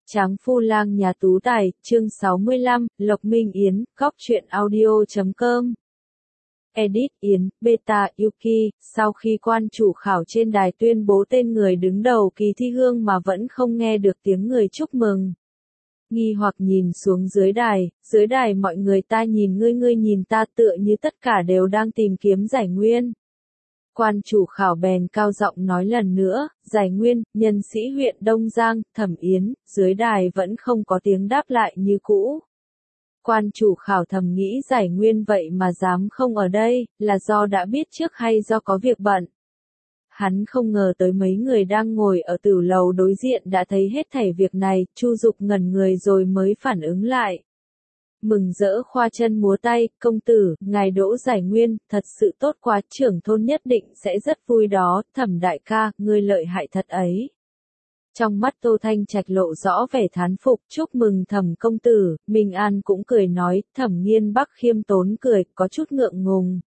Tráng phu lang nhà tú tài, chương 65, Lộc Minh Yến, góc truyện audio.com. Edit Yến, Beta, Yuki, sau khi quan chủ khảo trên đài tuyên bố tên người đứng đầu kỳ thi hương mà vẫn không nghe được tiếng người chúc mừng. Nghi hoặc nhìn xuống dưới đài mọi người ta nhìn ngươi nhìn ta tựa như tất cả đều đang tìm kiếm giải nguyên. Quan chủ khảo bèn cao giọng nói lần nữa, giải nguyên, nhân sĩ huyện Đông Giang, Thẩm Yến, dưới đài vẫn không có tiếng đáp lại như cũ. Quan chủ khảo thầm nghĩ giải nguyên vậy mà dám không ở đây, là do đã biết trước hay do có việc bận. Hắn không ngờ tới mấy người đang ngồi ở tử lầu đối diện đã thấy hết thảy việc này, Chu Dục ngẩn người rồi mới phản ứng lại. Mừng rỡ khoa chân múa tay, công tử, ngài đỗ giải nguyên, thật sự tốt quá, trưởng thôn nhất định sẽ rất vui đó, Thẩm đại ca, ngươi lợi hại thật ấy. Trong mắt Tô Thanh Trạch lộ rõ vẻ thán phục, chúc mừng Thẩm công tử, Minh An cũng cười nói, Thẩm Nghiên Bắc khiêm tốn cười, có chút ngượng ngùng.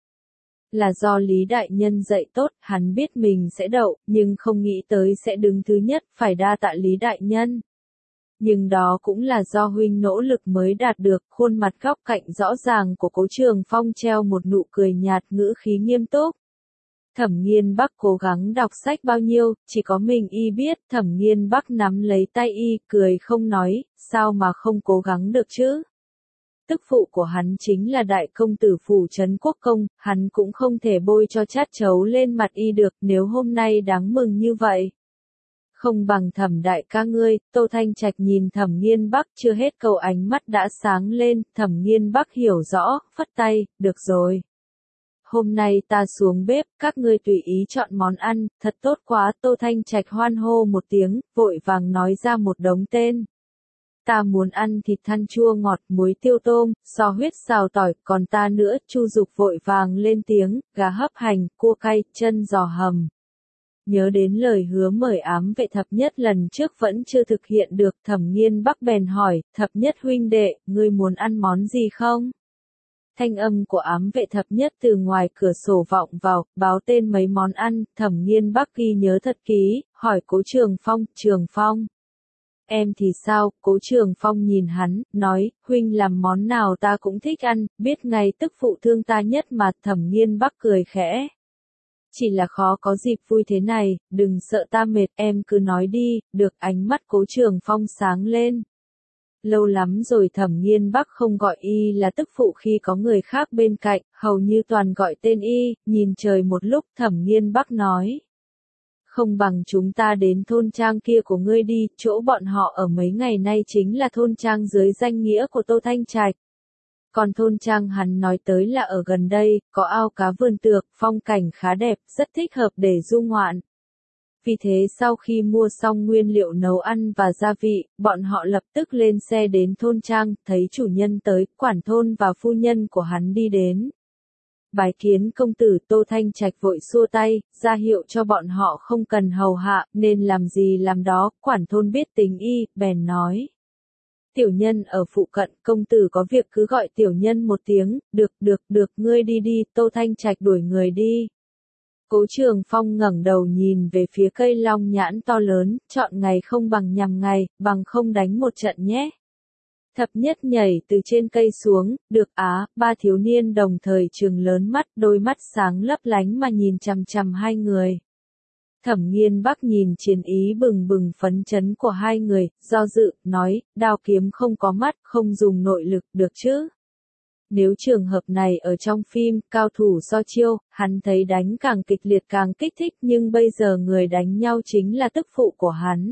Là do Lý Đại Nhân dạy tốt, hắn biết mình sẽ đậu, nhưng không nghĩ tới sẽ đứng thứ nhất, phải đa tạ Lý Đại Nhân. Nhưng đó cũng là do huynh nỗ lực mới đạt được, khuôn mặt góc cạnh rõ ràng của Cố Trường Phong treo một nụ cười nhạt, ngữ khí nghiêm túc. Thẩm Nghiên Bắc cố gắng đọc sách bao nhiêu, chỉ có mình y biết, Thẩm Nghiên Bắc nắm lấy tay y, cười không nói, sao mà không cố gắng được chứ? Tức phụ của hắn chính là đại công tử phủ trấn quốc công, hắn cũng không thể bôi cho chát chấu lên mặt y được, nếu hôm nay đáng mừng như vậy. Không bằng Thẩm đại ca ngươi, Tô Thanh Trạch nhìn Thẩm Nghiên Bắc chưa hết câu ánh mắt đã sáng lên, Thẩm Nghiên Bắc hiểu rõ, phất tay, được rồi. Hôm nay ta xuống bếp, các ngươi tùy ý chọn món ăn, thật tốt quá, Tô Thanh Trạch hoan hô một tiếng, vội vàng nói ra một đống tên. Ta muốn ăn thịt than chua ngọt, muối tiêu tôm, xò huyết xào tỏi, còn ta nữa, Chu Dục vội vàng lên tiếng, gà hấp hành, cua cay, chân giò hầm. Nhớ đến lời hứa mời ám vệ thập nhất lần trước vẫn chưa thực hiện được, Thẩm Nghiên Bắc bèn hỏi, thập nhất huynh đệ, ngươi muốn ăn món gì không? Thanh âm của ám vệ thập nhất từ ngoài cửa sổ vọng vào, báo tên mấy món ăn, Thẩm Nghiên Bắc ghi nhớ thật kỹ, hỏi Cố Trường Phong. Em thì sao? Cố Trường Phong nhìn hắn, nói, huynh làm món nào ta cũng thích ăn, biết ngay tức phụ thương ta nhất mà, Thẩm Nghiên Bắc cười khẽ. Chỉ là khó có dịp vui thế này, đừng sợ ta mệt, em cứ nói đi, được, ánh mắt Cố Trường Phong sáng lên. Lâu lắm rồi Thẩm Nghiên Bắc không gọi y là tức phụ khi có người khác bên cạnh, hầu như toàn gọi tên y, nhìn trời một lúc Thẩm Nghiên Bắc nói. Không bằng chúng ta đến thôn trang kia của ngươi đi, chỗ bọn họ ở mấy ngày nay chính là thôn trang dưới danh nghĩa của Tô Thanh Trạch. Còn thôn trang hắn nói tới là ở gần đây, có ao cá vườn tược, phong cảnh khá đẹp, rất thích hợp để du ngoạn. Vì thế sau khi mua xong nguyên liệu nấu ăn và gia vị, bọn họ lập tức lên xe đến thôn trang, thấy chủ nhân tới, quản thôn và phu nhân của hắn đi đến. Bái kiến công tử, Tô Thanh Trạch vội xua tay, ra hiệu cho bọn họ không cần hầu hạ, nên làm gì làm đó, quản thôn biết tình y, bèn nói. Tiểu nhân ở phụ cận, công tử có việc cứ gọi tiểu nhân một tiếng, được, ngươi đi, Tô Thanh Trạch đuổi người đi. Cố Trường Phong ngẩng đầu nhìn về phía cây long nhãn to lớn, chọn ngày không bằng nhằm ngày, bằng không đánh một trận nhé. Thập nhất nhảy từ trên cây xuống, được á, ba thiếu niên đồng thời trừng lớn mắt, đôi mắt sáng lấp lánh mà nhìn chằm chằm hai người. Thẩm Nghiên Bắc nhìn chiến ý bừng bừng phấn chấn của hai người, do dự, nói, đao kiếm không có mắt, không dùng nội lực, được chứ? Nếu trường hợp này ở trong phim, cao thủ so chiêu, hắn thấy đánh càng kịch liệt càng kích thích, nhưng bây giờ người đánh nhau chính là tức phụ của hắn.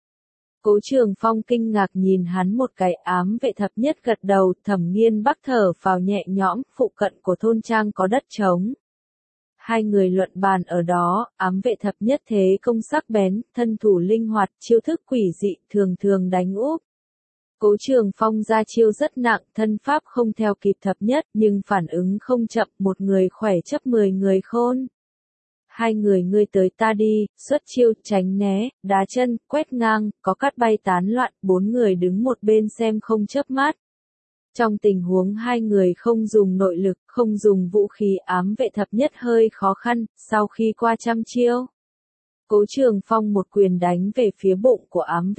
Cố Trường Phong kinh ngạc nhìn hắn một cái, ám vệ thập nhất gật đầu, Thẩm Nghiên Bắc thở phào nhẹ nhõm, phụ cận của thôn trang có đất trống. Hai người luận bàn ở đó, ám vệ thập nhất thế công sắc bén, thân thủ linh hoạt, chiêu thức quỷ dị, thường đánh úp. Cố Trường Phong ra chiêu rất nặng, thân pháp không theo kịp thập nhất, nhưng phản ứng không chậm, một người khỏe chấp 10 người khôn. Hai người ngươi tới ta đi, xuất chiêu, tránh né, đá chân, quét ngang, có cát bay tán loạn, 4 người đứng một bên xem không chớp mắt. Trong tình huống hai người không dùng nội lực, không dùng vũ khí, ám vệ thập nhất hơi khó khăn, sau khi qua trăm chiêu. Cố Trường Phong một quyền đánh về phía bụng của ám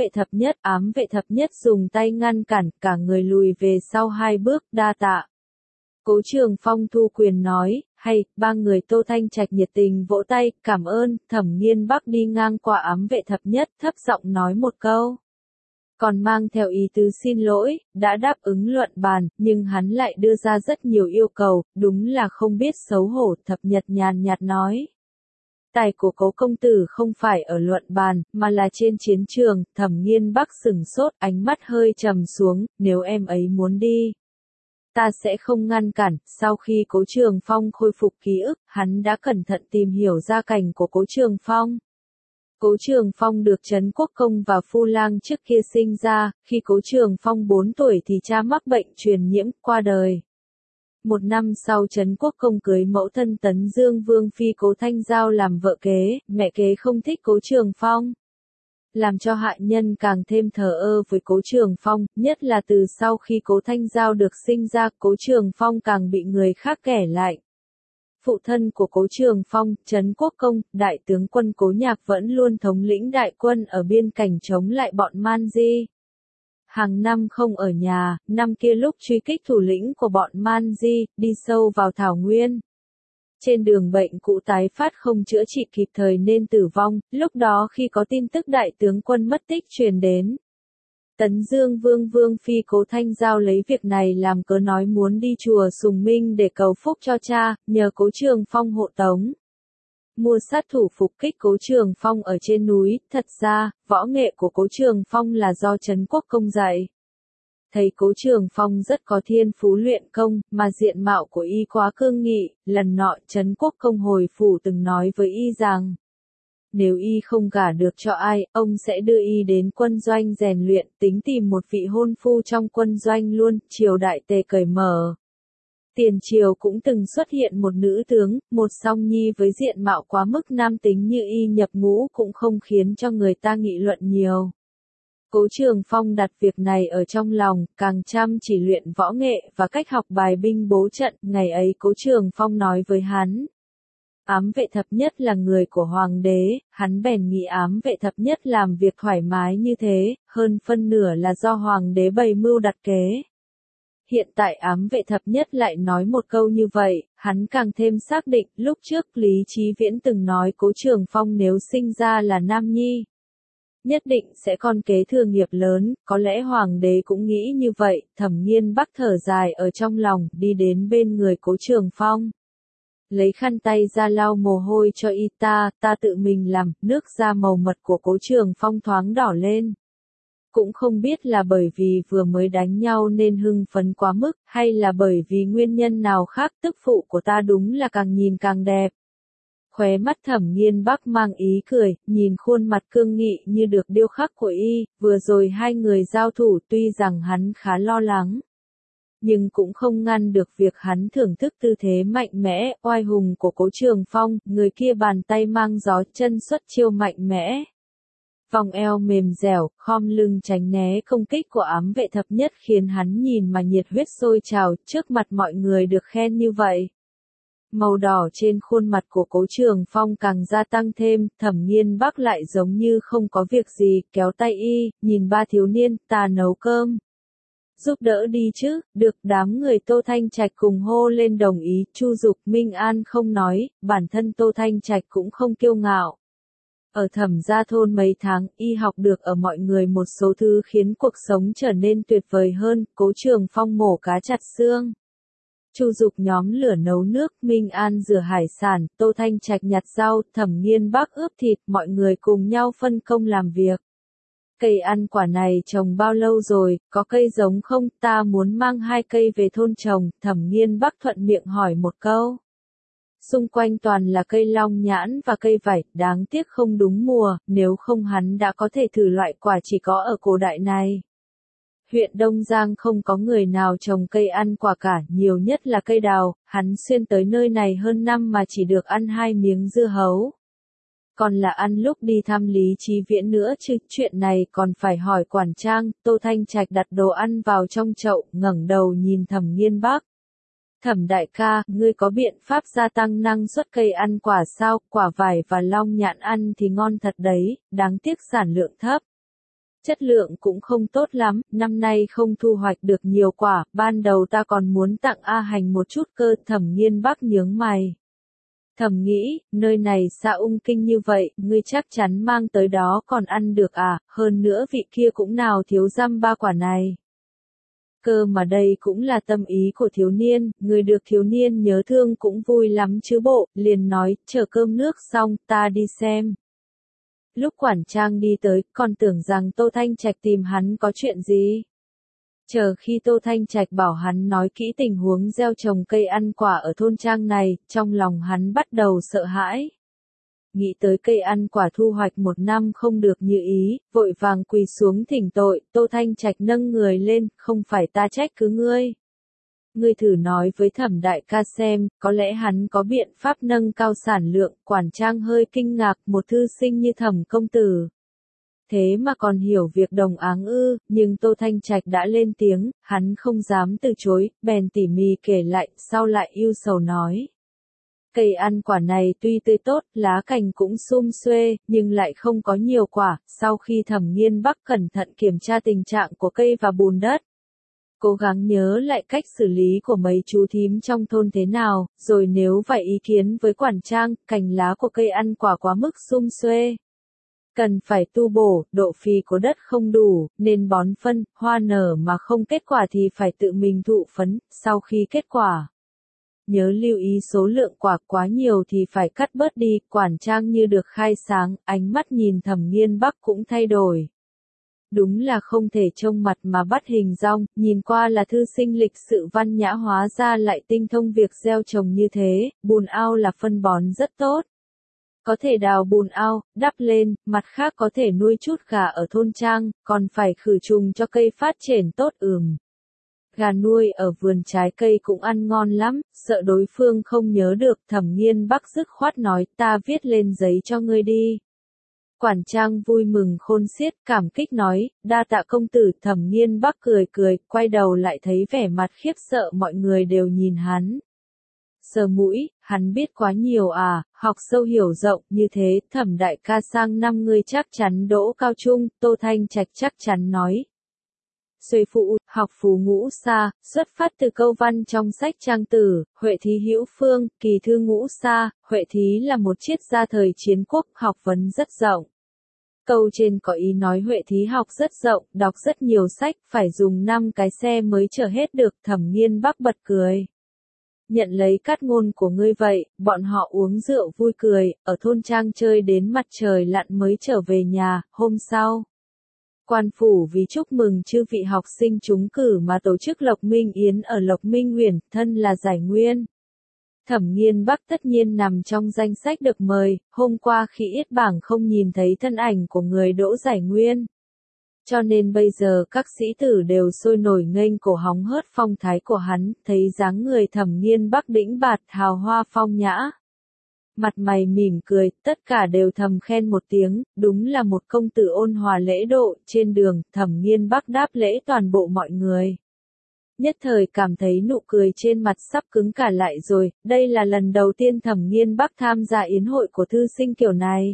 vệ thập nhất dùng tay ngăn cản, cả người lùi về sau 2 bước, đa tạ. Cố Trường Phong thu quyền nói, hay, 3 người Tô Thanh Trạch nhiệt tình vỗ tay, cảm ơn. Thẩm Nghiên Bắc đi ngang qua ám vệ thập nhất, thấp giọng nói một câu. Còn mang theo ý tứ xin lỗi, đã đáp ứng luận bàn, nhưng hắn lại đưa ra rất nhiều yêu cầu, đúng là không biết xấu hổ. Thập Nhật nhàn nhạt nói. Tài của Cố công tử không phải ở luận bàn, mà là trên chiến trường. Thẩm Nghiên Bắc sửng sốt, ánh mắt hơi trầm xuống, nếu em ấy muốn đi, ta sẽ không ngăn cản. Sau khi Cố Trường Phong khôi phục ký ức, hắn đã cẩn thận tìm hiểu gia cảnh của Cố Trường Phong. Cố Trường Phong được Trấn Quốc Công và Phu Lang trước kia sinh ra, khi Cố Trường Phong 4 tuổi thì cha mắc bệnh truyền nhiễm, qua đời. 1 năm sau Trấn Quốc Công cưới mẫu thân Tấn Dương Vương Phi Cố Thanh Giao làm vợ kế, mẹ kế không thích Cố Trường Phong, làm cho hạ nhân càng thêm thờ ơ với Cố Trường Phong, nhất là từ sau khi Cố Thanh Giao được sinh ra, Cố Trường Phong càng bị người khác kẻ lại. Phụ thân của Cố Trường Phong, Trấn Quốc Công, đại tướng quân Cố Nhạc vẫn luôn thống lĩnh đại quân ở biên cảnh chống lại bọn Man Di. Hàng năm không ở nhà, năm kia lúc truy kích thủ lĩnh của bọn Man Di, đi sâu vào thảo nguyên. Trên đường bệnh cũ tái phát không chữa trị kịp thời nên tử vong, lúc đó khi có tin tức đại tướng quân mất tích truyền đến. Tấn Dương Vương Vương Phi Cố Thanh Giao lấy việc này làm cớ nói muốn đi chùa Sùng Minh để cầu phúc cho cha, nhờ Cố Trường Phong hộ tống. Mua sát thủ phục kích Cố Trường Phong ở trên núi, thật ra, võ nghệ của Cố Trường Phong là do Trấn Quốc Công dạy. Thấy Cố Trường Phong rất có thiên phú luyện công, mà diện mạo của y quá cương nghị, lần nọ Trấn Quốc Công hồi phủ từng nói với y rằng, nếu y không gả được cho ai, ông sẽ đưa y đến quân doanh rèn luyện, tính tìm một vị hôn phu trong quân doanh luôn. Triều đại Tề cởi mở. Tiền triều cũng từng xuất hiện một nữ tướng, một song nhi với diện mạo quá mức nam tính như y nhập ngũ cũng không khiến cho người ta nghị luận nhiều. Cố Trường Phong đặt việc này ở trong lòng, càng chăm chỉ luyện võ nghệ và cách học bài binh bố trận. Ngày ấy Cố Trường Phong nói với hắn, ám vệ thập nhất là người của hoàng đế, hắn bèn nghĩ ám vệ thập nhất làm việc thoải mái như thế, hơn phân nửa là do hoàng đế bày mưu đặt kế. Hiện tại ám vệ thập nhất lại nói một câu như vậy, hắn càng thêm xác định. Lúc trước Lý Chí Viễn từng nói Cố Trường Phong nếu sinh ra là nam nhi, nhất định sẽ con kế thừa nghiệp lớn, có lẽ hoàng đế cũng nghĩ như vậy. Thẩm Nghiên Bắc thở dài ở trong lòng, đi đến bên người Cố Trường Phong, lấy khăn tay ra lau mồ hôi cho y. Ta tự mình làm. Nước da màu mật của Cố Trường Phong thoáng đỏ lên. Cũng không biết là bởi vì vừa mới đánh nhau nên hưng phấn quá mức, hay là bởi vì nguyên nhân nào khác. Tức phụ của ta đúng là càng nhìn càng đẹp. Khóe mắt Thẩm Nghiên Bắc mang ý cười, nhìn khuôn mặt cương nghị như được điêu khắc của y. Vừa rồi hai người giao thủ, tuy rằng hắn khá lo lắng, nhưng cũng không ngăn được việc hắn thưởng thức tư thế mạnh mẽ, oai hùng của Cố Trường Phong. Người kia bàn tay mang gió, chân xuất chiêu mạnh mẽ, vòng eo mềm dẻo, khom lưng tránh né công kích của ám vệ thập nhất, khiến hắn nhìn mà nhiệt huyết sôi trào. Trước mặt mọi người được khen như vậy, màu đỏ trên khuôn mặt của Cố Trường Phong càng gia tăng thêm. Thẩm Nghiên Bắc lại giống như không có việc gì, kéo tay y, nhìn ba thiếu niên, ta nấu cơm, giúp đỡ đi chứ. Được. Đám người Tô Thanh Trạch cùng hô lên đồng ý. Chu Dục Minh An không nói, bản thân Tô Thanh Trạch cũng không kiêu ngạo. Ở Thẩm gia thôn mấy tháng, y học được ở mọi người một số thứ khiến cuộc sống trở nên tuyệt vời hơn. Cố Trường Phong mổ cá chặt xương, Chu Dục nhóm lửa nấu nước, Minh An rửa hải sản, Tô Thanh Trạch nhặt rau, Thẩm Nghiên Bắc ướp thịt, mọi người cùng nhau phân công làm việc. Cây ăn quả này trồng bao lâu rồi, có cây giống không? Ta muốn mang 2 cây về thôn trồng. Thẩm Nghiên Bắc thuận miệng hỏi một câu. Xung quanh toàn là cây long nhãn và cây vải, đáng tiếc không đúng mùa, nếu không hắn đã có thể thử loại quả chỉ có ở cổ đại này. Huyện Đông Giang không có người nào trồng cây ăn quả cả, nhiều nhất là cây đào. Hắn xuyên tới nơi này hơn năm mà chỉ được ăn 2 miếng dưa hấu. Còn là ăn lúc đi thăm Lý Chí Viễn nữa chứ. Chuyện này còn phải hỏi quản trang. Tô Thanh Trạch đặt đồ ăn vào trong chậu, ngẩng đầu nhìn Thẩm Nghiên Bắc. Thẩm đại ca, ngươi có biện pháp gia tăng năng suất cây ăn quả sao? Quả vải và long nhãn ăn thì ngon thật đấy, đáng tiếc sản lượng thấp. Chất lượng cũng không tốt lắm, năm nay không thu hoạch được nhiều quả, ban đầu ta còn muốn tặng A Hành một chút cơ. Thẩm Nghiên Bắc nhướng mày. Thầm nghĩ, nơi này xa ung kinh như vậy, ngươi chắc chắn mang tới đó còn ăn được à, hơn nữa vị kia cũng nào thiếu dăm ba quả này. Cơ mà đây cũng là tâm ý của thiếu niên, người được thiếu niên nhớ thương cũng vui lắm chứ bộ, liền nói, chờ cơm nước xong, ta đi xem. Lúc quản trang đi tới, còn tưởng rằng Tô Thanh Trạch tìm hắn có chuyện gì. Chờ khi Tô Thanh Trạch bảo hắn nói kỹ tình huống gieo trồng cây ăn quả ở thôn trang này, trong lòng hắn bắt đầu sợ hãi. Nghĩ tới cây ăn quả thu hoạch một năm không được như ý, vội vàng quỳ xuống thỉnh tội. Tô Thanh Trạch nâng người lên, không phải ta trách cứ ngươi. Ngươi thử nói với Thẩm đại ca xem, có lẽ hắn có biện pháp nâng cao sản lượng. Quản trang hơi kinh ngạc, một thư sinh như Thẩm công tử. Thế mà còn hiểu việc đồng áng ư, nhưng Tô Thanh Trạch đã lên tiếng, hắn không dám từ chối, bèn tỉ mỉ kể lại, sau lại ưu sầu nói. Cây ăn quả này tuy tươi tốt, lá cành cũng sum xuê, nhưng lại không có nhiều quả. Sau khi Thẩm Nghiên Bắc cẩn thận kiểm tra tình trạng của cây và bùn đất, cố gắng nhớ lại cách xử lý của mấy chú thím trong thôn thế nào, rồi nếu vậy ý kiến với quản trang, cành lá của cây ăn quả quá mức sum xuê. Cần phải tu bổ, độ phì của đất không đủ, nên bón phân, hoa nở mà không kết quả thì phải tự mình thụ phấn, sau khi kết quả. Nhớ lưu ý số lượng quả quá nhiều thì phải cắt bớt đi, quản trang như được khai sáng, ánh mắt nhìn Thẩm Nghiên Bắc cũng thay đổi. Đúng là không thể trông mặt mà bắt hình dong, nhìn qua là thư sinh lịch sự văn nhã hóa ra lại tinh thông việc gieo trồng như thế, bùn ao là phân bón rất tốt. Có thể đào bùn ao, đắp lên, mặt khác có thể nuôi chút gà ở thôn trang, còn phải khử trùng cho cây phát triển tốt Gà nuôi ở vườn trái cây cũng ăn ngon lắm, sợ đối phương không nhớ được. Thẩm Nghiên Bắc dứt khoát nói, ta viết lên giấy cho ngươi đi. Quản trang vui mừng khôn xiết, cảm kích nói, đa tạ công tử. Thẩm Nghiên Bắc cười cười, quay đầu lại thấy vẻ mặt khiếp sợ mọi người đều nhìn hắn. Sờ mũi, hắn biết quá nhiều à, học sâu hiểu rộng như thế. Thẩm đại ca sang năm ngươi chắc chắn đỗ cao trung. Tô Thanh Trạch chắc chắn nói. Xuôi phụ, học phú ngũ sa, xuất phát từ câu văn trong sách Trang Tử, Huệ Thí hữu phương, kỳ thư ngũ sa. Huệ Thí là một triết gia thời chiến quốc, học vấn rất rộng. Câu trên có ý nói Huệ Thí học rất rộng, đọc rất nhiều sách, phải dùng 5 cái xe mới chở hết được. Thẩm Nghiên Bắc bật cười. Nhận lấy cát ngôn của ngươi vậy, bọn họ uống rượu vui cười, ở thôn trang chơi đến mặt trời lặn mới trở về nhà. Hôm sau, quan phủ vì chúc mừng chư vị học sinh trúng cử mà tổ chức Lộc Minh Yến ở Lộc Minh Huyền, thân là giải nguyên. Thẩm Nghiên Bắc tất nhiên nằm trong danh sách được mời, hôm qua khi yết bảng không nhìn thấy thân ảnh của người đỗ giải nguyên. Cho nên bây giờ các sĩ tử đều sôi nổi nghênh cổ hóng hớt phong thái của hắn, thấy dáng người Thẩm Nghiên Bắc đĩnh bạt hào hoa phong nhã. Mặt mày mỉm cười, tất cả đều thầm khen một tiếng, đúng là một công tử ôn hòa lễ độ. Trên đường, Thẩm Nghiên Bắc đáp lễ toàn bộ mọi người. Nhất thời cảm thấy nụ cười trên mặt sắp cứng cả lại rồi, đây là lần đầu tiên Thẩm Nghiên Bắc tham gia yến hội của thư sinh kiểu này.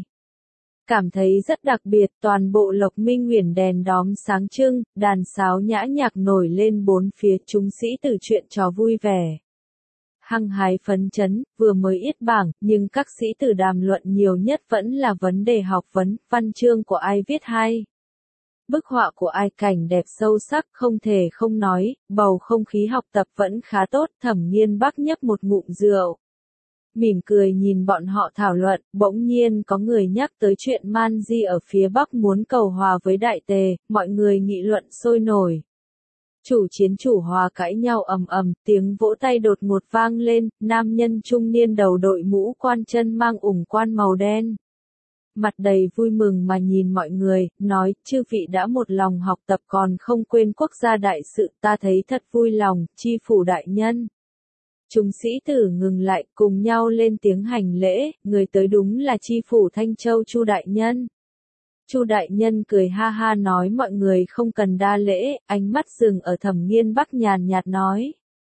Cảm thấy rất đặc biệt, toàn bộ Lộc Minh Huyền đèn đóm sáng trưng, đàn sáo nhã nhạc nổi lên bốn phía, chúng sĩ tử chuyện trò vui vẻ. Hăng hái phấn chấn, vừa mới yết bảng, nhưng các sĩ tử đàm luận nhiều nhất vẫn là vấn đề học vấn, văn chương của ai viết hay. Bức họa của ai cảnh đẹp sâu sắc, không thể không nói, bầu không khí học tập vẫn khá tốt. Thẩm Nghiên Bắc nhấp một ngụm rượu. Mỉm cười nhìn bọn họ thảo luận, bỗng nhiên có người nhắc tới chuyện Man Di ở phía Bắc muốn cầu hòa với Đại Tề, mọi người nghị luận sôi nổi. Chủ chiến chủ hòa cãi nhau ầm ầm, tiếng vỗ tay đột ngột vang lên, nam nhân trung niên đầu đội mũ quan chân mang ủng quan màu đen. Mặt đầy vui mừng mà nhìn mọi người, nói, chư vị đã một lòng học tập còn không quên quốc gia đại sự, ta thấy thật vui lòng, chi phủ đại nhân. Chúng sĩ tử ngừng lại, cùng nhau lên tiếng hành lễ, người tới đúng là chi phủ Thanh Châu Chu đại nhân. Chu đại nhân cười ha ha nói mọi người không cần đa lễ, ánh mắt dừng ở Thẩm Nghiên Bắc nhàn nhạt nói.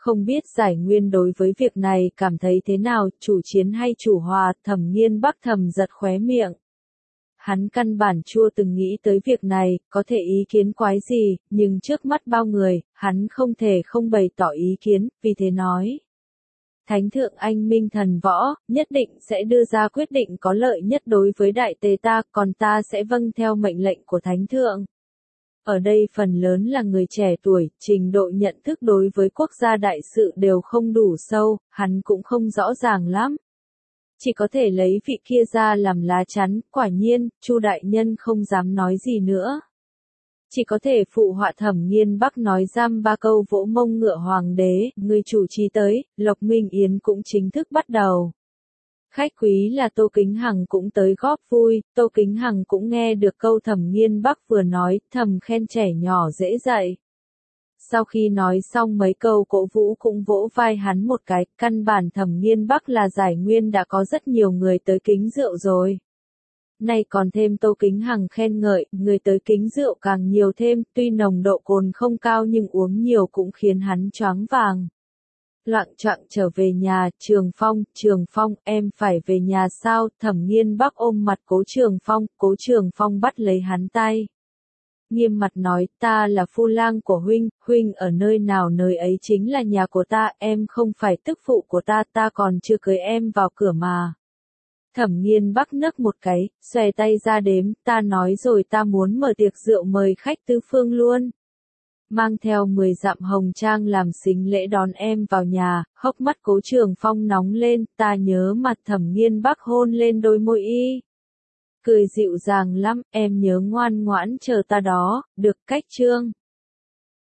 Không biết Giải Nguyên đối với việc này cảm thấy thế nào, chủ chiến hay chủ hòa, Thẩm Nghiên Bắc thầm giật khóe miệng. Hắn căn bản chưa từng nghĩ tới việc này, có thể ý kiến quái gì, nhưng trước mắt bao người, hắn không thể không bày tỏ ý kiến, vì thế nói. Thánh thượng anh minh thần võ, nhất định sẽ đưa ra quyết định có lợi nhất đối với đại tề ta, còn ta sẽ vâng theo mệnh lệnh của thánh thượng. Ở đây phần lớn là người trẻ tuổi, trình độ nhận thức đối với quốc gia đại sự đều không đủ sâu, hắn cũng không rõ ràng lắm. Chỉ có thể lấy vị kia ra làm lá chắn, quả nhiên, Chu đại nhân không dám nói gì nữa. Chỉ có thể phụ họa Thẩm Nghiên Bắc nói giam ba câu vỗ mông ngựa hoàng đế, người chủ trì tới, Lộc Minh Yến cũng chính thức bắt đầu. Khách quý là Tô Kính Hằng cũng tới góp vui, Tô Kính Hằng cũng nghe được câu Thẩm Nghiên Bắc vừa nói, thầm khen trẻ nhỏ dễ dạy. Sau khi nói xong mấy câu cổ vũ cũng vỗ vai hắn một cái, căn bản Thẩm Nghiên Bắc là Giải Nguyên đã có rất nhiều người tới kính rượu rồi. Nay còn thêm Tô Kính Hằng khen ngợi, người tới kính rượu càng nhiều thêm, tuy nồng độ cồn không cao nhưng uống nhiều cũng khiến hắn choáng vàng. Loạng choạng trở về nhà, Trường Phong, em phải về nhà sao, Thẩm Nghiên Bắc ôm mặt Cố Trường Phong bắt lấy hắn tay. Nghiêm mặt nói, ta là phu lang của huynh ở nơi nào nơi ấy chính là nhà của ta, em không phải tức phụ của ta, ta còn chưa cưới em vào cửa mà. Thẩm Nghiên Bắc nấc một cái, xòe tay ra đếm, ta nói rồi ta muốn mở tiệc rượu mời khách tứ phương luôn. Mang theo 10 dặm hồng trang làm sính lễ đón em vào nhà, hốc mắt Cố Trường Phong nóng lên, ta nhớ mặt Thẩm Nghiên Bắc hôn lên đôi môi y. Cười dịu dàng lắm, em nhớ ngoan ngoãn chờ ta đó, được cách chương.